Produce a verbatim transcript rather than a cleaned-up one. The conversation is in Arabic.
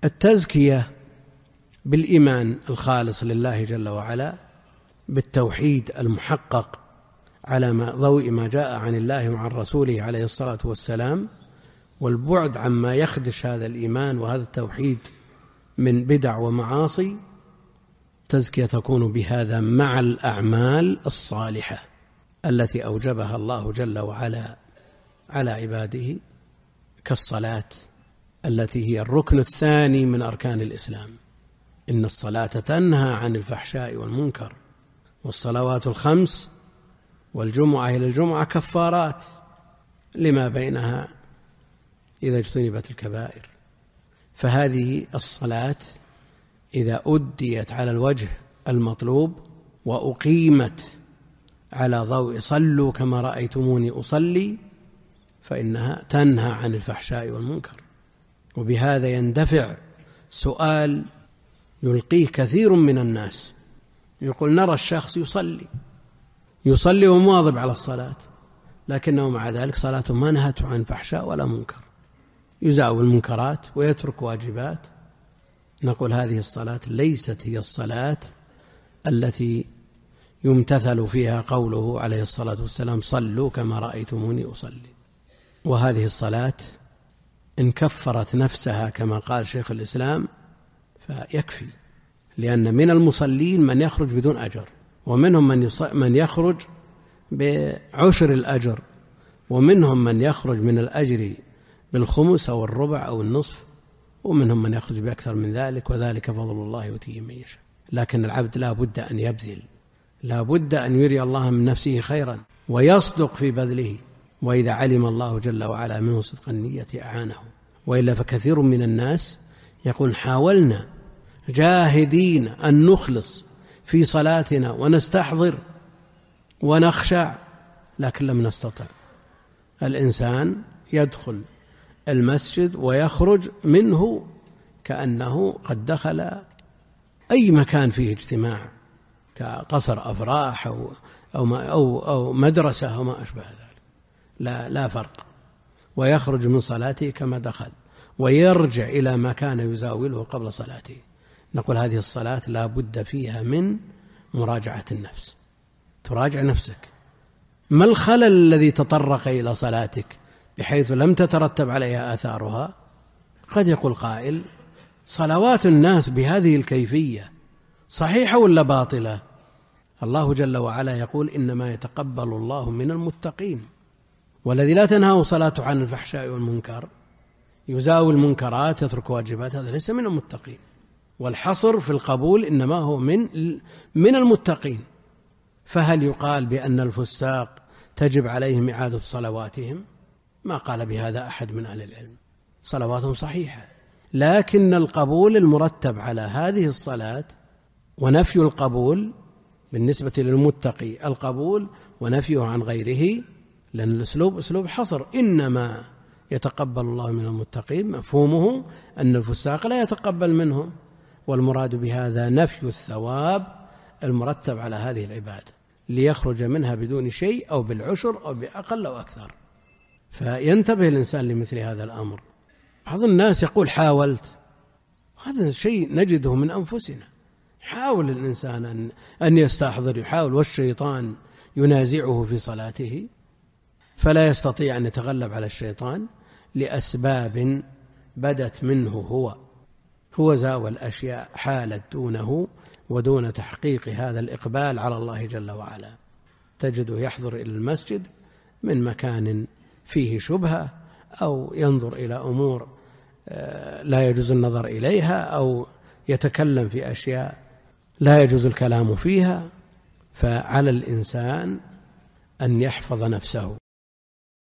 التزكية بالإيمان الخالص لله جل وعلا، بالتوحيد المحقق على ضوء ما جاء عن الله وعن رسوله عليه الصلاة والسلام، والبعد عما يخدش هذا الإيمان وهذا التوحيد من بدع ومعاصي. تزكية تكون بهذا مع الأعمال الصالحة التي أوجبها الله جل وعلا على عباده، كالصلاة التي هي الركن الثاني من أركان الإسلام. إن الصلاة تنهى عن الفحشاء والمنكر، والصلوات الخمس والجمعة إلى الجمعة كفارات لما بينها إذا اجتنبت الكبائر. فهذه الصلاة إذا أديت على الوجه المطلوب وأقيمت على ضوء صلوا كما رأيتموني أصلي، فإنها تنهى عن الفحشاء والمنكر. وبهذا يندفع سؤال يلقيه كثير من الناس، يقول نرى الشخص يصلي يصلي ومواظب على الصلاة، لكنه مع ذلك صلاته ما نهت عن فحشاء ولا منكر، يزاول المنكرات ويترك واجبات. نقول هذه الصلاة ليست هي الصلاة التي يمتثل فيها قوله عليه الصلاة والسلام صلوا كما رأيتموني أصلي. وهذه الصلاة إن كفرت نفسها كما قال شيخ الإسلام فيكفي، لأن من المصلين من يخرج بدون أجر، ومنهم من, من يخرج بعشر الأجر، ومنهم من يخرج من الأجر بالخمس أو الربع أو النصف، ومنهم من يخرج بأكثر من ذلك، وذلك فضل الله يؤتيه من يشاء. لكن العبد لا بد أن يبذل، لا بد أن يري الله من نفسه خيرا ويصدق في بذله، وإذا علم الله جل وعلا منه صدق النية أعانه. وإلا فكثير من الناس يقول حاولنا جاهدين أن نخلص في صلاتنا ونستحضر ونخشع، لكن لم نستطع. الإنسان يدخل المسجد ويخرج منه كأنه قد دخل أي مكان فيه اجتماع، كقصر أفراح أو, أو, أو, أو مدرسة أو ما أشبه ذلك، لا, لا فرق. ويخرج من صلاته كما دخل، ويرجع إلى ما كان يزاوله قبل صلاته. نقول هذه الصلاة لا بد فيها من مراجعة النفس، تراجع نفسك، ما الخلل الذي تطرق إلى صلاتك بحيث لم تترتب عليها آثارها؟ قد يقول قائل صلوات الناس بهذه الكيفية صحيحة ولا باطلة؟ الله جل وعلا يقول إنما يتقبل الله من المتقين، والذي لا تنهاه صلاته عن الفحشاء والمنكر يزاول المنكرات يترك واجبات، هذا ليس من المتقين. والحصر في القبول إنما هو من من المتقين. فهل يقال بأن الفساق تجب عليهم إعادة صلواتهم؟ ما قال بهذا أحد من أهل العلم، صلواتهم صحيحة، لكن القبول المرتب على هذه الصلاة ونفي القبول بالنسبة للمتقي القبول ونفيه عن غيره، لأن الأسلوب أسلوب حصر. إنما يتقبل الله من المتقين مفهومه أن الفساق لا يتقبل منهم، والمراد بهذا نفي الثواب المرتب على هذه العبادة ليخرج منها بدون شيء أو بالعشر أو بأقل أو أكثر. فينتبه الإنسان لمثل هذا الأمر. بعض الناس يقول حاولت، هذا شيء نجده من أنفسنا. حاول الإنسان أن, أن يستحضر، يحاول، والشيطان ينازعه في صلاته فلا يستطيع أن يتغلب على الشيطان لأسباب بدت منه هو هو زاوى الأشياء حالت دونه ودون تحقيق هذا الإقبال على الله جل وعلا. تجده يحضر إلى المسجد من مكان فيه شبهة، أو ينظر إلى أمور لا يجوز النظر إليها، أو يتكلم في أشياء لا يجوز الكلام فيها. فعلى الإنسان أن يحفظ نفسه